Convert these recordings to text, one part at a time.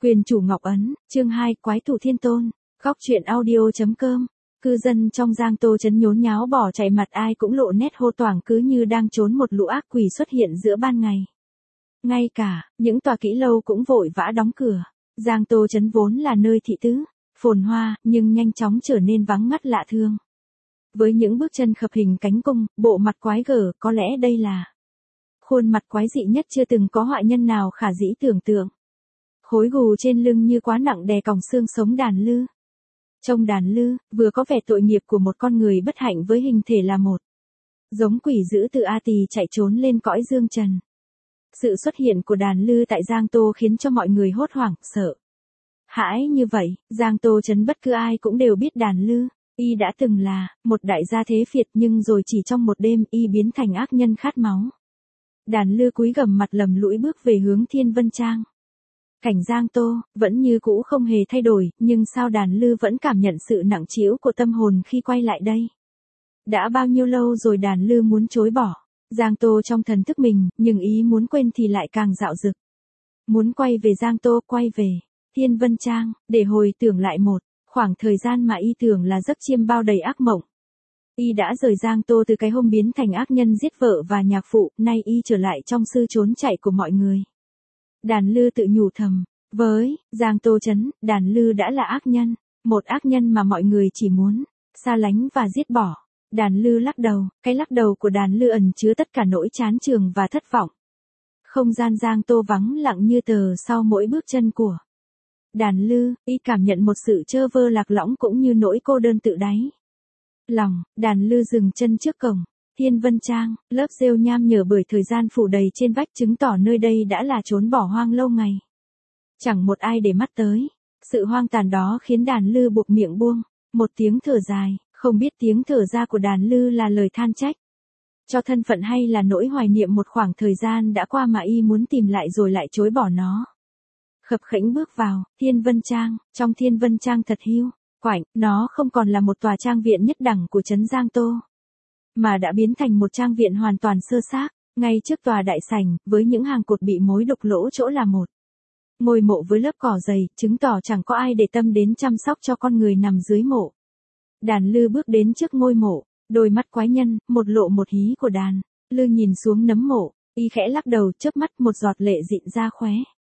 Quyền chủ Ngọc Ấn, chương 2, Quái thủ thiên tôn, góc truyện audio.com. Cư dân trong Giang Tô trấn nhốn nháo bỏ chạy, mặt ai cũng lộ nét hô toảng, cứ như đang trốn một lũ ác quỷ xuất hiện giữa ban ngày. Ngay cả những tòa kỹ lâu cũng vội vã đóng cửa. Giang Tô trấn vốn là nơi thị tứ, phồn hoa, nhưng nhanh chóng trở nên vắng ngắt lạ thường. Với những bước chân khập hình cánh cung, bộ mặt quái gở, có lẽ đây là khuôn mặt quái dị nhất chưa từng có họa nhân nào khả dĩ tưởng tượng. Khối gù trên lưng như quá nặng đè còng xương sống đàn lư. Trông đàn lư, vừa có vẻ tội nghiệp của một con người bất hạnh với hình thể là một. Giống quỷ dữ từ A Tỳ chạy trốn lên cõi dương trần. Sự xuất hiện của đàn lư tại Giang Tô khiến cho mọi người hốt hoảng, sợ hãi như vậy. Giang Tô trấn bất cứ ai cũng đều biết đàn lư. Y đã từng là một đại gia thế Việt, nhưng rồi chỉ trong một đêm y biến thành ác nhân khát máu. Đàn lư cúi gằm mặt lầm lũi bước về hướng Thiên Vân Trang. Cảnh Giang Tô vẫn như cũ không hề thay đổi, nhưng sao đàn lư vẫn cảm nhận sự nặng trĩu của tâm hồn khi quay lại đây. Đã bao nhiêu lâu rồi đàn lư muốn chối bỏ Giang Tô trong thần thức mình, nhưng ý muốn quên thì lại càng dạo dực. Muốn quay về Giang Tô, quay về Thiên Vân Trang, để hồi tưởng lại một khoảng thời gian mà y tưởng là giấc chiêm bao đầy ác mộng. Y đã rời Giang Tô từ cái hôm biến thành ác nhân giết vợ và nhạc phụ, nay y trở lại trong sự trốn chạy của mọi người. Đàn lư tự nhủ thầm, với Giang Tô trấn, đàn lư đã là ác nhân, một ác nhân mà mọi người chỉ muốn xa lánh và giết bỏ. Đàn lư lắc đầu, cái lắc đầu của đàn lư ẩn chứa tất cả nỗi chán chường và thất vọng. Không gian Giang Tô vắng lặng như tờ sau mỗi bước chân của đàn lư, y cảm nhận một sự trơ vơ lạc lõng cũng như nỗi cô đơn tự đáy lòng. Đàn lư dừng chân trước cổng Thiên Vân Trang, lớp rêu nham nhở bởi thời gian phủ đầy trên vách chứng tỏ nơi đây đã là chốn bỏ hoang lâu ngày. Chẳng một ai để mắt tới. Sự hoang tàn đó khiến đàn lư buộc miệng buông một tiếng thở dài, không biết tiếng thở ra của đàn lư là lời than trách cho thân phận hay là nỗi hoài niệm một khoảng thời gian đã qua mà y muốn tìm lại rồi lại chối bỏ nó. Khập khẽnh bước vào Thiên Vân Trang, trong Thiên Vân Trang thật hiu quạnh, nó không còn là một tòa trang viện nhất đẳng của trấn Giang Tô, mà đã biến thành một trang viện hoàn toàn sơ xác. Ngay trước tòa đại sảnh, với những hàng cột bị mối đục lỗ chỗ là một ngôi mộ với lớp cỏ dày, chứng tỏ chẳng có ai để tâm đến chăm sóc cho con người nằm dưới mộ. Đàn lư bước đến trước ngôi mộ, đôi mắt quái nhân, một lộ một hí của đàn lư nhìn xuống nấm mộ, y khẽ lắc đầu, chớp mắt, một giọt lệ dịn ra khóe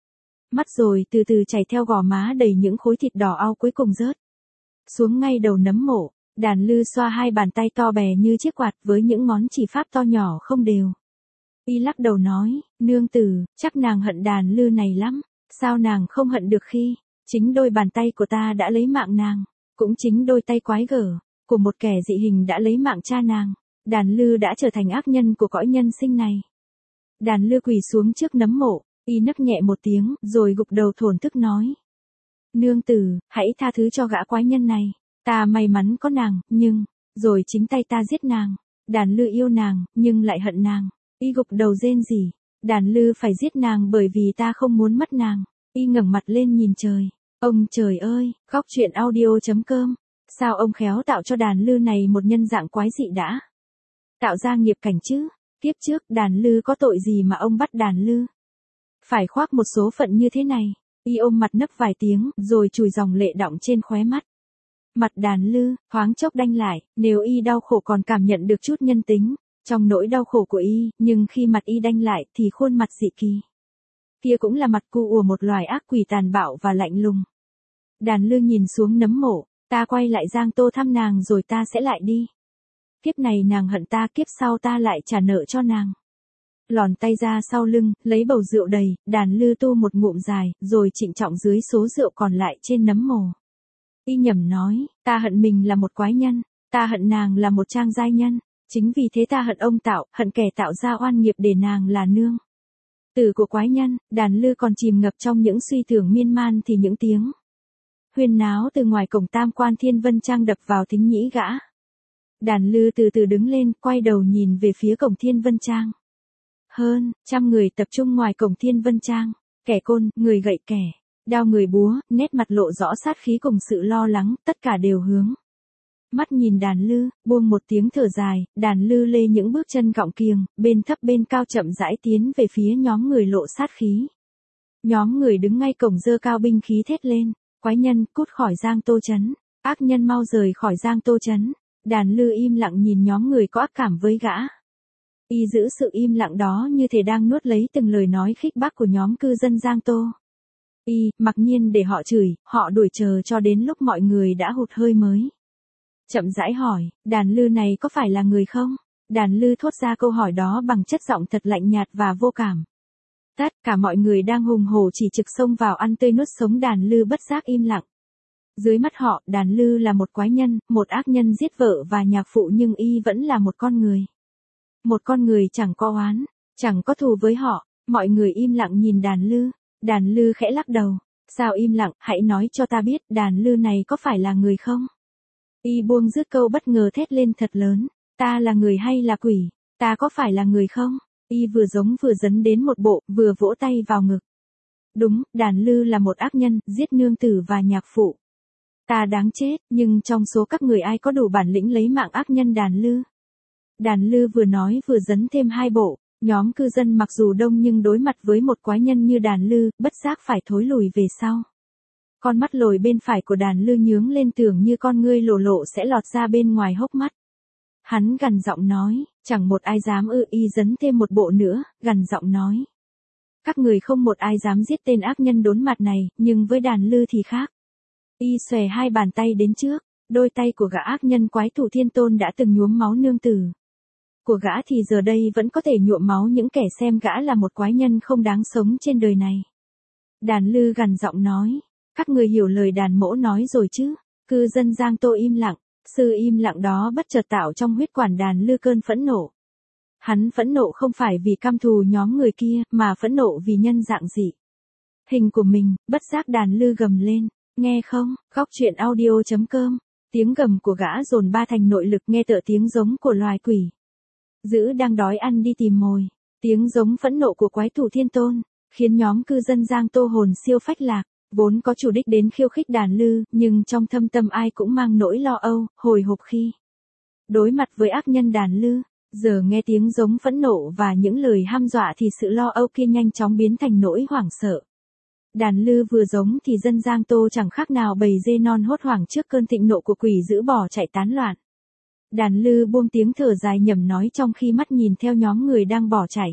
mắt rồi từ từ chảy theo gò má đầy những khối thịt đỏ au, cuối cùng rớt xuống ngay đầu nấm mộ. Đàn lư xoa hai bàn tay to bè như chiếc quạt với những ngón chỉ pháp to nhỏ không đều. Y lắc đầu nói, nương tử, chắc nàng hận đàn lư này lắm. Sao nàng không hận được khi chính đôi bàn tay của ta đã lấy mạng nàng, cũng chính đôi tay quái gở của một kẻ dị hình đã lấy mạng cha nàng. Đàn lư đã trở thành ác nhân của cõi nhân sinh này. Đàn lư quỳ xuống trước nấm mộ, y nấc nhẹ một tiếng, rồi gục đầu thổn thức nói, nương tử, hãy tha thứ cho gã quái nhân này. Ta may mắn có nàng, nhưng rồi chính tay ta giết nàng. Đàn lư yêu nàng, nhưng lại hận nàng. Y gục đầu rên rỉ, đàn lư phải giết nàng bởi vì ta không muốn mất nàng. Y ngẩng mặt lên nhìn trời. Ông trời ơi, góc truyện audio.com. Sao ông khéo tạo cho đàn lư này một nhân dạng quái dị đã tạo ra nghiệp cảnh chứ? Kiếp trước đàn lư có tội gì mà ông bắt đàn lư phải khoác một số phận như thế này? Y ôm mặt nấc vài tiếng, rồi chùi dòng lệ đọng trên khóe mắt. Mặt đàn lư thoáng chốc đanh lại, nếu y đau khổ còn cảm nhận được chút nhân tính trong nỗi đau khổ của y, nhưng khi mặt y đanh lại thì khuôn mặt dị kỳ kia cũng là mặt cu của một loài ác quỷ tàn bạo và lạnh lùng. Đàn lư nhìn xuống nấm mộ, ta quay lại Giang Tô thăm nàng rồi ta sẽ lại đi. Kiếp này nàng hận ta, kiếp sau ta lại trả nợ cho nàng. Lòn tay ra sau lưng, lấy bầu rượu đầy, đàn lư tu một ngụm dài, rồi trịnh trọng dưới số rượu còn lại trên nấm mồ. Y nhẩm nói, ta hận mình là một quái nhân, ta hận nàng là một trang giai nhân, chính vì thế ta hận ông tạo, hận kẻ tạo ra oan nghiệp để nàng là nương tử của quái nhân. Đàn lư còn chìm ngập trong những suy tưởng miên man thì những tiếng huyên náo từ ngoài cổng tam quan Thiên Vân Trang đập vào thính nhĩ gã. Đàn lư từ từ đứng lên, quay đầu nhìn về phía cổng Thiên Vân Trang. Hơn trăm người tập trung ngoài cổng Thiên Vân Trang, kẻ côn, người gậy, kẻ đao, người búa, nét mặt lộ rõ sát khí cùng sự lo lắng, tất cả đều hướng mắt nhìn đàn lư. Buông một tiếng thở dài, đàn lư lê những bước chân gọng kiềng, bên thấp bên cao chậm rãi tiến về phía nhóm người lộ sát khí. Nhóm người đứng ngay cổng giơ cao binh khí thét lên, quái nhân, cút khỏi Giang Tô Trấn, ác nhân mau rời khỏi Giang Tô Trấn. Đàn Lư im lặng nhìn nhóm người có ác cảm với gã. Y giữ sự im lặng đó như thể đang nuốt lấy từng lời nói khích bác của nhóm cư dân Giang Tô. Y, mặc nhiên để họ chửi, họ đuổi chờ cho đến lúc mọi người đã hụt hơi mới chậm rãi hỏi, Đàn Lư này có phải là người không? Đàn Lư thốt ra câu hỏi đó bằng chất giọng thật lạnh nhạt và vô cảm. Tất cả mọi người đang hùng hổ chỉ trực xông vào ăn tươi nuốt sống Đàn Lư bất giác im lặng. Dưới mắt họ, Đàn Lư là một quái nhân, một ác nhân giết vợ và nhạc phụ, nhưng y vẫn là một con người. Một con người chẳng có oán, chẳng có thù với họ. Mọi người im lặng nhìn Đàn Lư. Đàn Lư khẽ lắc đầu. Sao im lặng, hãy nói cho ta biết Đàn Lư này có phải là người không? Y buông dứt câu bất ngờ thét lên thật lớn. Ta là người hay là quỷ? Ta có phải là người không? Y vừa giống vừa dấn đến một bộ, vừa vỗ tay vào ngực. Đúng, Đàn Lư là một ác nhân, giết nương tử và nhạc phụ. Ta đáng chết, nhưng trong số các người ai có đủ bản lĩnh lấy mạng ác nhân Đàn Lư? Đàn Lư vừa nói vừa dấn thêm hai bộ. Nhóm cư dân mặc dù đông nhưng đối mặt với một quái nhân như Đàn Lư, bất giác phải thối lùi về sau. Con mắt lồi bên phải của Đàn Lư nhướng lên, tưởng như con ngươi lộ lộ sẽ lọt ra bên ngoài hốc mắt. Hắn gằn giọng nói, chẳng một ai dám Y dấn thêm một bộ nữa, gằn giọng nói. Các người không một ai dám giết tên ác nhân đốn mặt này, nhưng với Đàn Lư thì khác. Y xòe hai bàn tay đến trước, đôi tay của gã ác nhân quái thủ Thiên Tôn đã từng nhuốm máu nương tử của gã thì giờ đây vẫn có thể nhuộm máu những kẻ xem gã là một quái nhân không đáng sống trên đời này. Đàn Lư gằn giọng nói, các người hiểu lời đàn mỗ nói rồi chứ? Cư dân Giang Tô im lặng, sự im lặng đó bất chợt tạo trong huyết quản Đàn Lư cơn phẫn nộ. Hắn phẫn nộ không phải vì căm thù nhóm người kia, mà phẫn nộ vì nhân dạng dị hình của mình. Bất giác Đàn Lư gầm lên, nghe không, góc truyện audio.com. Tiếng gầm của gã dồn ba thành nội lực, nghe tựa tiếng giống của loài quỷ dữ đang đói ăn đi tìm mồi. Tiếng giống phẫn nộ của quái thủ Thiên Tôn khiến nhóm cư dân Giang Tô hồn siêu phách lạc, vốn có chủ đích đến khiêu khích Đàn Lư, nhưng trong thâm tâm ai cũng mang nỗi lo âu, hồi hộp khi đối mặt với ác nhân Đàn Lư. Giờ nghe tiếng giống phẫn nộ và những lời hăm dọa thì sự lo âu kia nhanh chóng biến thành nỗi hoảng sợ. Đàn Lư vừa giống thì dân Giang Tô chẳng khác nào bầy dê non hốt hoảng trước cơn thịnh nộ của quỷ dữ bỏ chạy tán loạn. Đàn Lư buông tiếng thở dài nhẩm nói trong khi mắt nhìn theo nhóm người đang bỏ chạy.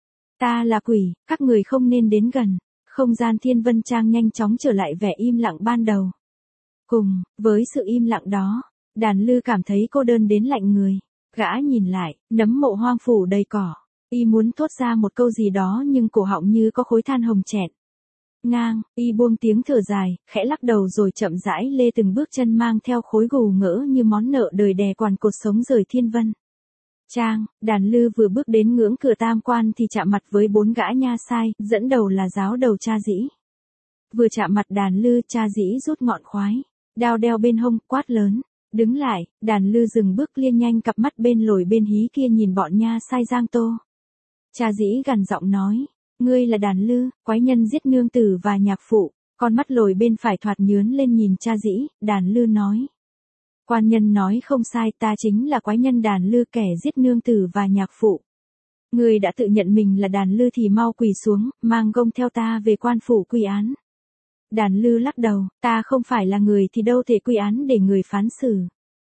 Ta là quỷ, các người không nên đến gần. Không gian Thiên Vân Trang nhanh chóng trở lại vẻ im lặng ban đầu. Cùng với sự im lặng đó, Đàn Lư cảm thấy cô đơn đến lạnh người. Gã nhìn lại, nấm mộ hoang phủ đầy cỏ. Y muốn thốt ra một câu gì đó nhưng cổ họng như có khối than hồng chẹn ngang. Y buông tiếng thở dài, khẽ lắc đầu rồi chậm rãi lê từng bước chân mang theo khối gù ngỡ như món nợ đời đè quằn cột sống rời Thiên Vân Trang. Đàn Lư vừa bước đến ngưỡng cửa tam quan thì chạm mặt với 4 gã nha sai, dẫn đầu là giáo đầu Cha Dĩ. Vừa chạm mặt Đàn Lư, Cha Dĩ rút ngọn khoái đao đeo bên hông, quát lớn, đứng lại. Đàn Lư dừng bước, liên nhanh cặp mắt bên lồi bên hí kia nhìn bọn nha sai Giang Tô. Cha Dĩ gằn giọng nói, ngươi là Đàn Lư, quái nhân giết nương tử và nhạc phụ. Con mắt lồi bên phải thoạt nhướn lên nhìn Cha Dĩ. Đàn Lư nói, quan nhân nói không sai, ta chính là quái nhân Đàn Lư, kẻ giết nương tử và nhạc phụ. Ngươi đã tự nhận mình là Đàn Lư thì mau quỳ xuống, mang gông theo ta về quan phủ quy án. Đàn Lư lắc đầu, ta không phải là người thì đâu thể quy án để người phán xử.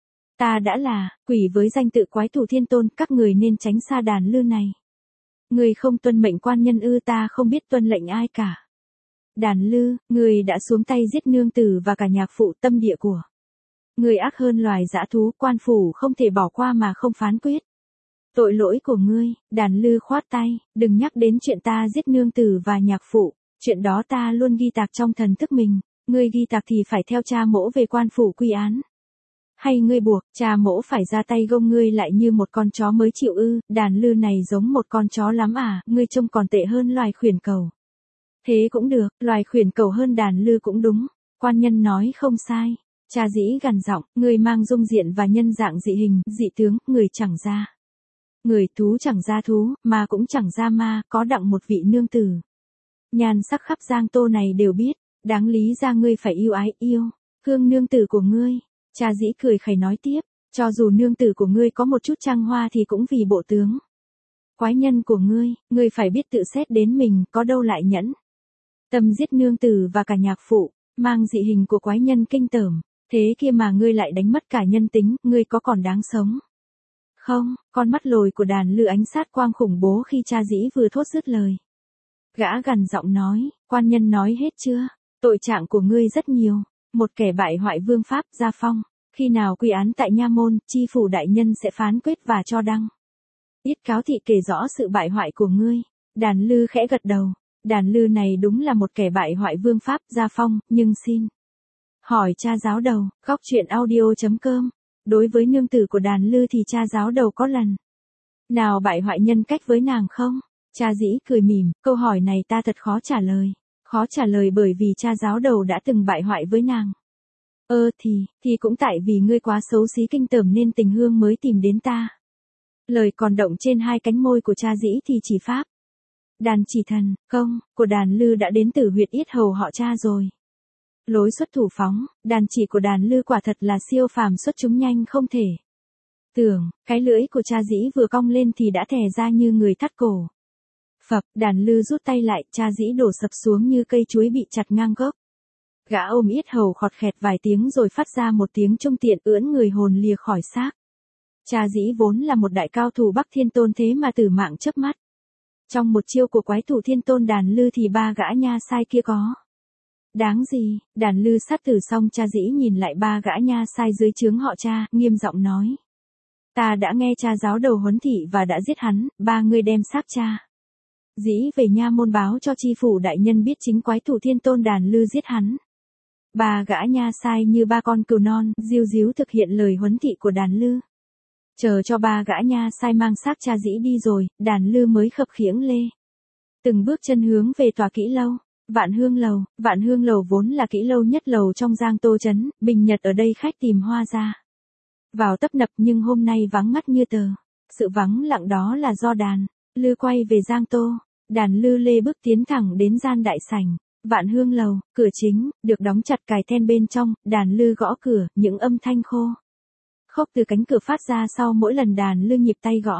Ta đã là quỷ với danh tự quái thủ Thiên Tôn, các người nên tránh xa Đàn Lư này. Người không tuân mệnh quan nhân ư? Ta không biết tuân lệnh ai cả. Đàn Lư, người đã xuống tay giết nương tử và cả nhạc phụ, tâm địa của người ác hơn loài dã thú, quan phủ không thể bỏ qua mà không phán quyết. Tội lỗi của ngươi. Đàn Lư khoát tay, đừng nhắc đến chuyện ta giết nương tử và nhạc phụ, chuyện đó ta luôn ghi tạc trong thần thức mình. Ngươi ghi tạc thì phải theo cha mỗ về quan phủ quy án. Hay ngươi buộc cha mỗ phải ra tay gông ngươi lại như một con chó mới chịu ư? Đàn Lư này giống một con chó lắm à? Ngươi trông còn tệ hơn loài khuyển cầu. Thế cũng được, loài khuyển cầu hơn Đàn Lư cũng đúng. Quan nhân nói không sai. Cha Dĩ gằn giọng, người mang dung diện và nhân dạng dị hình, dị tướng, người chẳng ra người, thú chẳng ra thú, ma cũng chẳng ra ma, có đặng một vị nương tử nhan sắc khắp Giang Tô này đều biết, đáng lý ra ngươi phải yêu ái, yêu hương nương tử của ngươi. Cha Dĩ cười khẩy nói tiếp, cho dù nương tử của ngươi có một chút trang hoa thì cũng vì bộ tướng quái nhân của ngươi phải biết tự xét đến mình, có đâu lại nhẫn Tâm giết nương tử và cả nhạc phụ, mang dị hình của quái nhân kinh tởm, thế kia mà ngươi lại đánh mất cả nhân tính, ngươi có còn đáng sống? Không, con mắt lồi của Đàn Lư ánh sát quang khủng bố khi cha dĩ vừa thốt dứt lời. Gã gằn giọng nói, quan nhân nói hết chưa? Tội trạng của ngươi rất nhiều, một kẻ bại hoại vương pháp gia phong, khi nào quy án tại nha môn, chi phủ đại nhân sẽ phán quyết và cho đăng. Yết cáo thị kể rõ sự bại hoại của ngươi. Đàn Lư khẽ gật đầu, Đàn Lư này đúng là một kẻ bại hoại vương pháp gia phong, nhưng xin hỏi cha giáo đầu, góc truyện audio.com. Đối với nương tử của Đàn Lư thì cha giáo đầu có lần nào bại hoại nhân cách với nàng không? Cha dĩ cười mỉm, câu hỏi này ta thật khó trả lời. Khó trả lời bởi vì cha giáo đầu đã từng bại hoại với nàng. Thì cũng tại vì ngươi quá xấu xí kinh tởm nên tình hương mới tìm đến ta. Lời còn động trên hai cánh môi của cha dĩ thì chỉ pháp. Đàn chỉ thần, công, của Đàn Lư đã đến từ huyệt yết hầu họ cha rồi. Lối xuất thủ phóng, đàn chỉ của Đàn Lư quả thật là siêu phàm xuất chúng nhanh không thể tưởng, cái lưỡi của cha dĩ vừa cong lên thì đã thè ra như người thắt cổ. Phập, Đàn Lư rút tay lại, cha dĩ đổ sập xuống như cây chuối bị chặt ngang gốc. Gã ôm yết hầu khọt khẹt vài tiếng rồi phát ra một tiếng trung tiện ưỡn người hồn lìa khỏi xác. Cha dĩ vốn là một đại cao thủ Bắc Thiên Tôn thế mà tử mạng chớp mắt. Trong một chiêu của quái thủ Thiên Tôn Đàn Lư thì ba gã nha sai kia có đáng gì? Đàn Lư sát tử xong cha dĩ nhìn lại ba gã nha sai dưới trướng họ cha, nghiêm giọng nói. Ta đã nghe cha giáo đầu huấn thị và đã giết hắn, ba ngươi đem xác cha dĩ về nha môn báo cho chi phủ đại nhân biết chính quái thủ Thiên Tôn Đàn Lư giết hắn. Ba gã nha sai như ba con cừu non, ríu ríu thực hiện lời huấn thị của Đàn Lư. Chờ cho ba gã nha sai mang xác cha dĩ đi rồi, Đàn Lư mới khập khiễng lê từng bước chân hướng về tòa kỹ lâu. Vạn Hương Lầu vốn là kỹ lâu nhất lầu trong Giang Tô trấn, bình nhật ở đây khách tìm hoa ra vào tấp nập nhưng hôm nay vắng ngắt như tờ. Sự vắng lặng đó là do Đàn Lư quay về Giang Tô. Đàn Lư lê bước tiến thẳng đến gian đại sảnh Vạn Hương Lầu, cửa chính được đóng chặt cài then bên trong. Đàn Lư gõ cửa, những âm thanh khô khốc từ cánh cửa phát ra sau mỗi lần Đàn Lư nhịp tay gõ.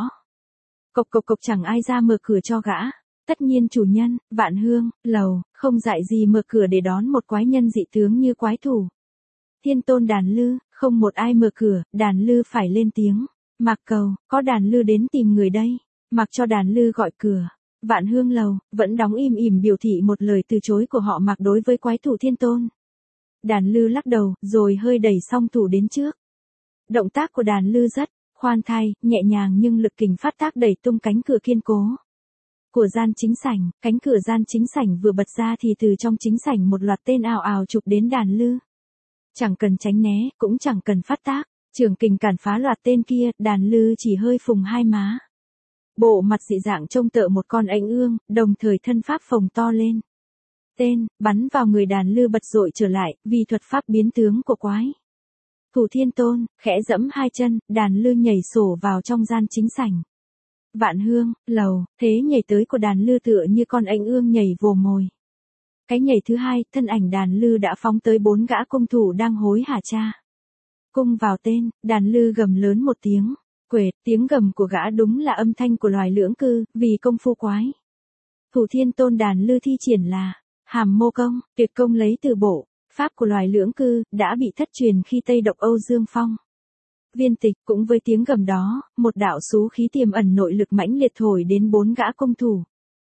Cộc cộc cộc, chẳng ai ra mở cửa cho gã. Tất nhiên chủ nhân, Vạn Hương Lầu, không dại gì mở cửa để đón một quái nhân dị tướng như quái thủ Thiên Tôn Đàn Lư. Không một ai mở cửa, Đàn Lư phải lên tiếng. Mạc Cầu, có Đàn Lư đến tìm người đây. Mặc cho Đàn Lư gọi cửa. Vạn Hương Lầu vẫn đóng im ỉm biểu thị một lời từ chối của họ Mạc đối với quái thủ Thiên Tôn. Đàn Lư lắc đầu, rồi hơi đẩy song thủ đến trước. Động tác của Đàn Lư rất khoan thai, nhẹ nhàng nhưng lực kình phát tác đẩy tung cánh cửa kiên cố của gian chính sảnh. Cánh cửa gian chính sảnh vừa bật ra thì từ trong chính sảnh một loạt tên ào ào chụp đến Đàn Lư. Chẳng cần tránh né, cũng chẳng cần phát tác, trường kình cản phá loạt tên kia. Đàn Lư chỉ hơi phùng hai má. Bộ mặt dị dạng trông tựa một con ánh ương, đồng thời thân pháp phồng to lên. Tên bắn vào người Đàn Lư bật dội trở lại, vì thuật pháp biến tướng của quái thủ Thiên Tôn. Khẽ dẫm hai chân, Đàn Lư nhảy sổ vào trong gian chính sảnh Vạn Hương Lầu. Thế nhảy tới của Đàn Lư tựa như con ánh ương nhảy vồ mồi. Cái nhảy thứ hai, thân ảnh Đàn Lư đã phóng tới bốn gã cung thủ đang hối hả cha cung vào tên. Đàn Lư gầm lớn một tiếng. Quệt, tiếng gầm của gã đúng là âm thanh của loài lưỡng cư, vì công phu quái thủ Thiên Tôn Đàn Lư thi triển là Hàm Mô Công, tuyệt công lấy từ bộ pháp của loài lưỡng cư, đã bị thất truyền khi Tây Độc Âu Dương Phong viên tịch. Cũng với tiếng gầm đó, một đạo xú khí tiềm ẩn nội lực mãnh liệt thổi đến bốn gã công thủ.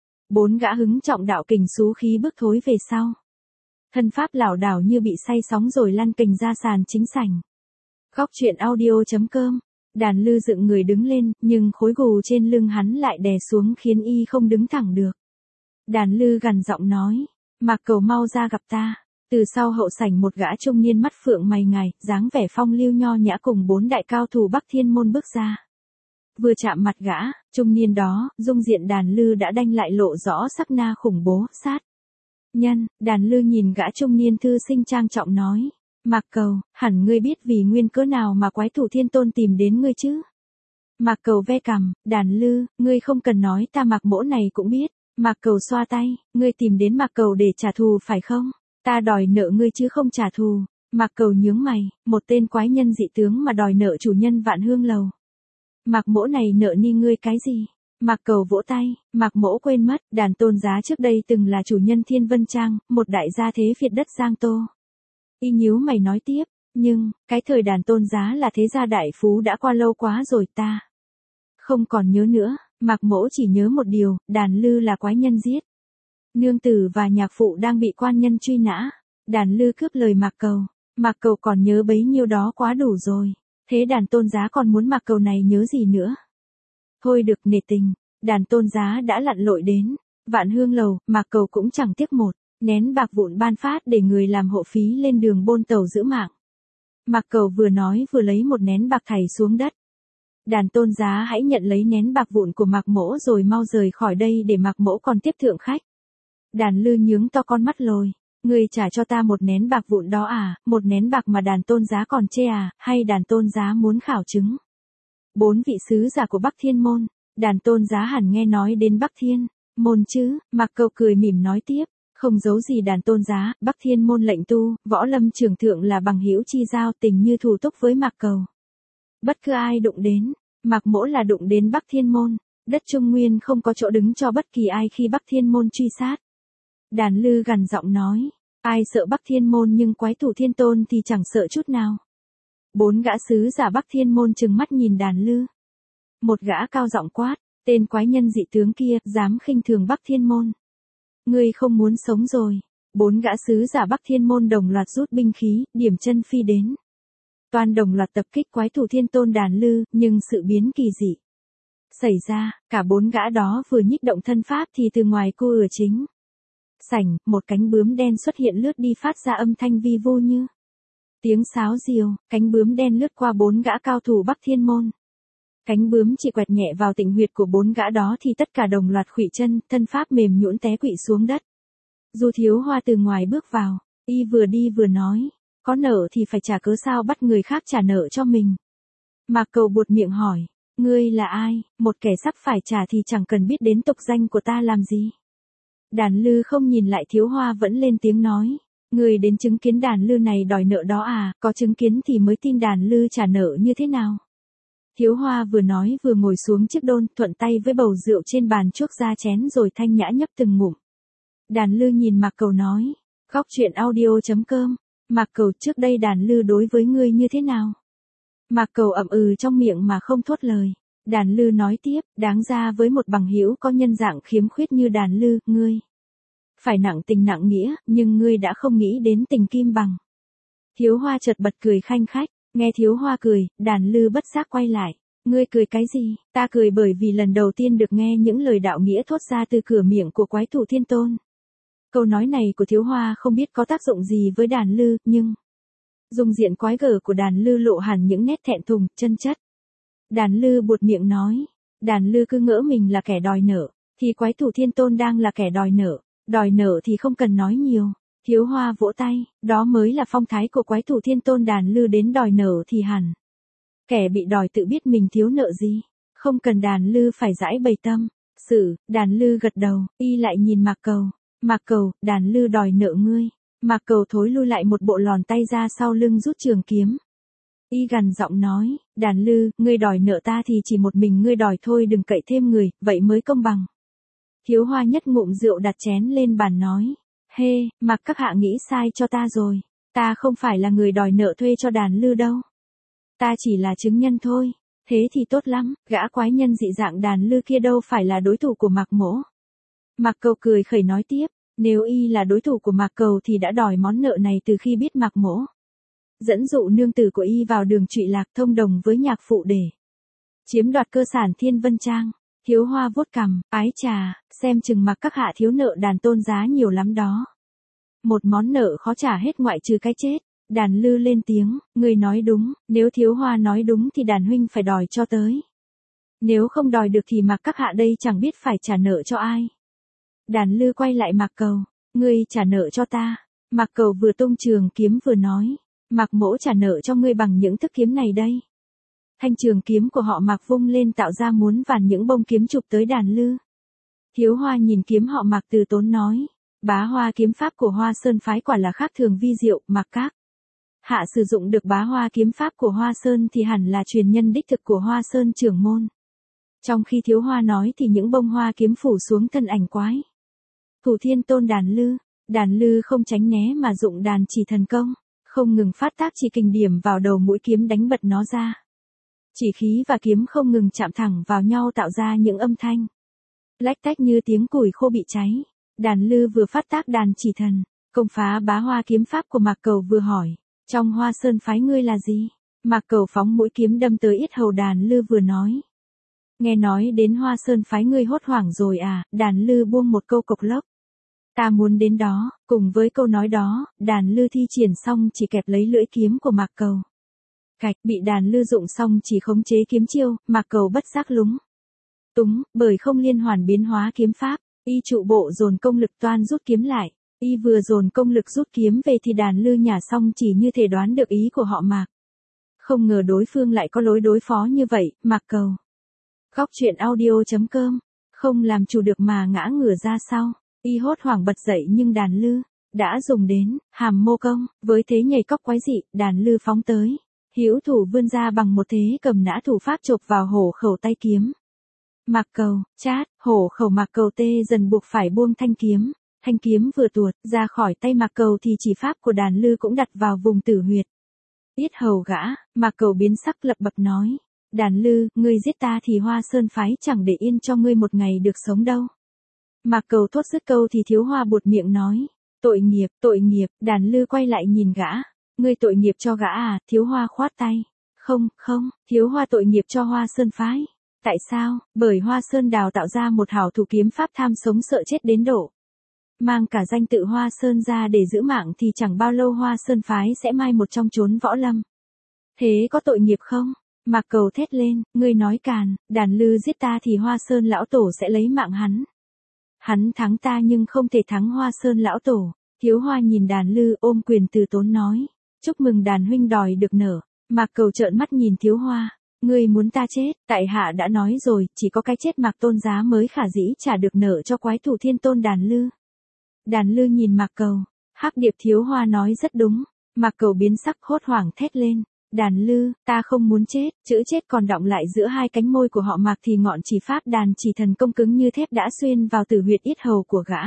Bốn gã hứng trọng đạo kình xú khí bước thối về sau. Thân pháp lảo đảo như bị say sóng rồi lăn kình ra sàn chính sảnh. Góc truyện audio.com. Đàn Lư dựng người đứng lên, nhưng khối gù trên lưng hắn lại đè xuống khiến y không đứng thẳng được. Đàn Lư gằn giọng nói, Mạc Cầu mau ra gặp ta. Từ sau hậu sảnh một gã trung niên mắt phượng mày ngài, dáng vẻ phong lưu nho nhã cùng bốn đại cao thủ Bắc Thiên môn bước ra. Vừa chạm mặt gã, trung niên đó, dung diện Đàn Lư đã đanh lại lộ rõ sắc na khủng bố, sát nhân. Đàn Lư nhìn gã trung niên thư sinh trang trọng nói, Mạc Cầu, hẳn ngươi biết vì nguyên cớ nào mà quái thủ Thiên Tôn tìm đến ngươi chứ? Mạc Cầu ve cằm, Đàn Lư, ngươi không cần nói, ta Mạc Mỗ này cũng biết. Mạc Cầu xoa tay, ngươi tìm đến Mạc Cầu để trả thù phải không? Ta đòi nợ ngươi chứ không trả thù. Mạc Cầu nhướng mày, một tên quái nhân dị tướng mà đòi nợ chủ nhân Vạn Hương Lầu. Mạc Mỗ này nợ ni ngươi cái gì? Mạc Cầu vỗ tay, Mạc Mỗ quên mất, Đàn Tôn Giá trước đây từng là chủ nhân Thiên Vân Trang, một đại gia thế Việt đất Giang Tô. Y nhíu mày nói tiếp, nhưng, cái thời Đàn Tôn Giá là thế gia đại phú đã qua lâu quá rồi ta. Không còn nhớ nữa, Mạc Mỗ chỉ nhớ một điều, Đàn Lư là quái nhân giết. Nương tử và nhạc phụ đang bị quan nhân truy nã. Đàn Lư cướp lời Mạc Cầu. Mạc Cầu còn nhớ bấy nhiêu đó quá đủ rồi. Thế Đàn Tôn Giá còn muốn Mạc Cầu này nhớ gì nữa? Thôi được nể tình, Đàn Tôn Giá đã lặn lội đến. Vạn Hương Lầu, Mạc Cầu cũng chẳng tiếc một nén bạc vụn ban phát để người làm hộ phí lên đường bôn tàu giữ mạng. Mạc Cầu vừa nói vừa lấy một nén bạc thảy xuống đất. Đàn Tôn Giá hãy nhận lấy nén bạc vụn của Mạc Mỗ rồi mau rời khỏi đây để Mạc Mỗ còn tiếp thượng khách. Đàn Lư nhướng to con mắt lồi. Ngươi trả cho ta một nén bạc vụn đó à, một nén bạc mà Đàn Tôn Giá còn chê à, hay Đàn Tôn Giá muốn khảo chứng? 4 vị sứ giả của Bắc Thiên Môn. Đàn Tôn Giá hẳn nghe nói đến Bắc Thiên Môn chứ? Mạc Cầu cười mỉm nói tiếp, không giấu gì Đàn Tôn Giá, Bắc Thiên Môn lệnh tu, võ lâm trưởng thượng là bằng hữu chi giao, tình như thủ túc với Mạc Cầu. Bất cứ ai đụng đến, Mạc Mỗ là đụng đến Bắc Thiên Môn, đất Trung Nguyên không có chỗ đứng cho bất kỳ ai khi Bắc Thiên Môn truy sát. Đàn Lư gằn giọng nói, ai sợ Bắc Thiên Môn nhưng quái thủ Thiên Tôn thì chẳng sợ chút nào. 4 gã sứ giả Bắc Thiên Môn trừng mắt nhìn Đàn Lư. Một gã cao giọng quát, tên quái nhân dị tướng kia, dám khinh thường Bắc Thiên Môn. Ngươi không muốn sống rồi. 4 gã sứ giả Bắc Thiên Môn đồng loạt rút binh khí, điểm chân phi đến. Toàn đồng loạt tập kích quái thủ Thiên Tôn Đàn Lư, nhưng sự biến kỳ dị xảy ra, cả 4 gã đó vừa nhích động thân pháp thì từ ngoài cô ửa chính sảnh, một cánh bướm đen xuất hiện lướt đi phát ra âm thanh vi vu như tiếng sáo diều, cánh bướm đen lướt qua 4 gã cao thủ Bắc Thiên Môn. Cánh bướm chỉ quẹt nhẹ vào tịnh huyệt của 4 gã đó thì tất cả đồng loạt khuỵu chân, thân pháp mềm nhũn té quỵ xuống đất. Du Thiếu Hoa từ ngoài bước vào, y vừa đi vừa nói, có nợ thì phải trả, cớ sao bắt người khác trả nợ cho mình? Mạc Cầu buột miệng hỏi, ngươi là ai, một kẻ sắp phải trả thì chẳng cần biết đến tục danh của ta làm gì? Đàn Lư không nhìn lại Thiếu Hoa vẫn lên tiếng nói, ngươi đến chứng kiến Đàn Lư này đòi nợ đó à, có chứng kiến thì mới tin Đàn Lư trả nợ như thế nào? Thiếu Hoa vừa nói vừa ngồi xuống chiếc đôn, thuận tay với bầu rượu trên bàn chuốc ra chén rồi thanh nhã nhấp từng ngụm. Đàn Lư nhìn Mạc Cầu nói, góc chuyện audio.com, Mạc Cầu, trước đây Đàn Lư đối với ngươi như thế nào? Mạc Cầu ậm ừ trong miệng mà không thốt lời. Đàn Lư nói tiếp, đáng ra với một bằng hữu có nhân dạng khiếm khuyết như Đàn Lư, ngươi phải nặng tình nặng nghĩa, nhưng ngươi đã không nghĩ đến tình kim bằng. Thiếu Hoa chợt bật cười khanh khách, nghe Thiếu Hoa cười, Đàn Lư bất giác quay lại, ngươi cười cái gì? Ta cười bởi vì lần đầu tiên được nghe những lời đạo nghĩa thốt ra từ cửa miệng của quái thủ Thiên Tôn. Câu nói này của Thiếu Hoa không biết có tác dụng gì với Đàn Lư, nhưng dung diện quái gở của Đàn Lư lộ hẳn những nét thẹn thùng, chân chất. Đàn Lư buột miệng nói, Đàn Lư cứ ngỡ mình là kẻ đòi nợ, thì quái thủ Thiên Tôn đang là kẻ đòi nợ thì không cần nói nhiều. Thiếu Hoa vỗ tay, đó mới là phong thái của quái thủ Thiên Tôn. Đàn Lư đến đòi nợ thì hẳn kẻ bị đòi tự biết mình thiếu nợ gì, không cần Đàn Lư phải giải bày tâm sự. Đàn Lư gật đầu, y lại nhìn Mạc Cầu. Mạc Cầu, Đàn Lư đòi nợ ngươi. Mạc Cầu thối lui lại một bộ, lòn tay ra sau lưng rút trường kiếm. Y gằn giọng nói, Đàn Lư, ngươi đòi nợ ta thì chỉ một mình ngươi đòi thôi, đừng cậy thêm người, vậy mới công bằng. Thiếu Hoa nhất ngụm rượu đặt chén lên bàn nói, hê, Mạc các hạ nghĩ sai cho ta rồi, ta không phải là người đòi nợ thuê cho Đàn Lư đâu. Ta chỉ là chứng nhân thôi. Thế thì tốt lắm, gã quái nhân dị dạng Đàn Lư kia đâu phải là đối thủ của Mạc Mỗ. Mạc Cầu cười khẩy nói tiếp, nếu y là đối thủ của Mạc Cầu thì đã đòi món nợ này từ khi biết Mạc Mỗ dẫn dụ nương tử của y vào đường trụy lạc, thông đồng với nhạc phụ để chiếm đoạt cơ sản Thiên Vân Trang. Thiếu Hoa vuốt cằm, ái trà, xem chừng Mạc các hạ thiếu nợ Đàn Tôn Giá nhiều lắm đó. Một món nợ khó trả hết ngoại trừ cái chết. Đàn Lư lên tiếng, người nói đúng, nếu Thiếu Hoa nói đúng thì Đàn huynh phải đòi cho tới. Nếu không đòi được thì Mạc các hạ đây chẳng biết phải trả nợ cho ai. Đàn Lư quay lại Mạc Cầu, ngươi trả nợ cho ta. Mạc Cầu vừa tung trường kiếm vừa nói, Mạc Mỗ trả nợ cho ngươi bằng những thức kiếm này đây. Thanh trường kiếm của họ Mạc vung lên tạo ra muôn vàn những bông kiếm chụp tới Đàn Lư. Thiếu Hoa nhìn kiếm họ Mạc từ tốn nói, Bá Hoa kiếm pháp của Hoa Sơn phái quả là khác thường vi diệu. Mạc các hạ sử dụng được Bá Hoa kiếm pháp của Hoa Sơn thì hẳn là truyền nhân đích thực của Hoa Sơn trưởng môn. Trong khi Thiếu Hoa nói thì những bông hoa kiếm phủ xuống thân ảnh quái thủ thiên tôn đàn lư không tránh né mà dụng đàn chỉ thần công, không ngừng phát tác chỉ kình điểm vào đầu mũi kiếm đánh bật nó ra. Chỉ khí và kiếm không ngừng chạm thẳng vào nhau tạo ra những âm thanh lách tách như tiếng củi khô bị cháy. Đàn lư vừa phát tác đàn chỉ thần, công phá bá hoa kiếm pháp của Mạc Cầu vừa hỏi, trong Hoa Sơn phái ngươi là gì? Mạc Cầu phóng mũi kiếm đâm tới yết hầu đàn lư vừa nói. Nghe nói đến Hoa Sơn phái ngươi hốt hoảng rồi à? Đàn lư buông một câu cộc lốc. Ta muốn đến đó. Cùng với câu nói đó, đàn lư thi triển xong chỉ kẹp lấy lưỡi kiếm của Mạc Cầu. Cạch bị đàn lư dụng xong chỉ khống chế kiếm chiêu, Mạc Cầu bất giác lúng túng, bởi không liên hoàn biến hóa kiếm pháp. Y trụ bộ dồn công lực toan rút kiếm lại. Y vừa dồn công lực rút kiếm về thì đàn lư nhả xong chỉ như thể đoán được ý của họ Mạc. Không ngờ đối phương lại có lối đối phó như vậy, Mạc Cầu. Góc truyện audio.com, không làm chủ được mà ngã ngửa ra sau. Y hốt hoảng bật dậy nhưng đàn lư đã dùng đến hàm mô công, với thế nhảy cóc quái dị, đàn lư phóng tới. Hữu thủ vươn ra bằng một thế cầm nã thủ pháp chộp vào hổ khẩu tay kiếm. Mạc Cầu, chát, hổ khẩu Mạc Cầu tê dần buộc phải buông thanh kiếm vừa tuột ra khỏi tay Mạc Cầu thì chỉ pháp của đàn lư cũng đặt vào vùng tử huyệt. Yết hầu gã, Mạc Cầu biến sắc lập bập nói, đàn lư, ngươi giết ta thì Hoa Sơn phái chẳng để yên cho ngươi một ngày được sống đâu. Mạc Cầu thốt dứt câu thì Thiếu Hoa buột miệng nói, tội nghiệp, đàn lư quay lại nhìn gã, ngươi tội nghiệp cho gã à? Thiếu Hoa khoát tay, không, Thiếu Hoa tội nghiệp cho Hoa Sơn phái. Tại sao? Bởi Hoa Sơn đào tạo ra một hảo thủ kiếm pháp tham sống sợ chết đến độ mang cả danh tự Hoa Sơn ra để giữ mạng thì chẳng bao lâu Hoa Sơn phái sẽ mai một trong chốn võ lâm. Thế có tội nghiệp không? Mạc Cầu thét lên, ngươi nói càn, đàn lư giết ta thì Hoa Sơn lão tổ sẽ lấy mạng hắn. Hắn thắng ta nhưng không thể thắng Hoa Sơn lão tổ. Thiếu Hoa nhìn đàn lư ôm quyền từ tốn nói, chúc mừng đàn huynh đòi được nở. Mạc Cầu trợn mắt nhìn Thiếu Hoa, ngươi muốn ta chết, tại hạ đã nói rồi, chỉ có cái chết Mạc Tôn Giá mới khả dĩ trả được nợ cho quái thủ thiên tôn đàn lư. Đàn lư nhìn Mạc Cầu, hắc điệp Thiếu Hoa nói rất đúng. Mạc Cầu biến sắc hốt hoảng thét lên, đàn lư, ta không muốn chết. Chữ chết còn đọng lại giữa hai cánh môi của họ Mạc thì ngọn chỉ pháp đàn chỉ thần công cứng như thép đã xuyên vào tử huyệt yết hầu của gã.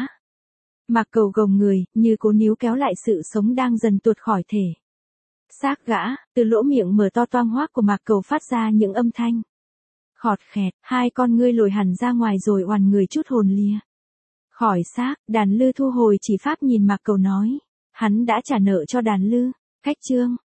Mạc Cầu gồng người, như cố níu kéo lại sự sống đang dần tuột khỏi thể xác gã. Từ lỗ miệng mở to toang hoác của Mạc Cầu phát ra những âm thanh khọt khẹt, hai con ngươi lồi hẳn ra ngoài rồi oằn người chút hồn lìa khỏi xác. Đàn lư thu hồi chỉ pháp nhìn Mạc Cầu nói, hắn đã trả nợ cho đàn lư. Cách chương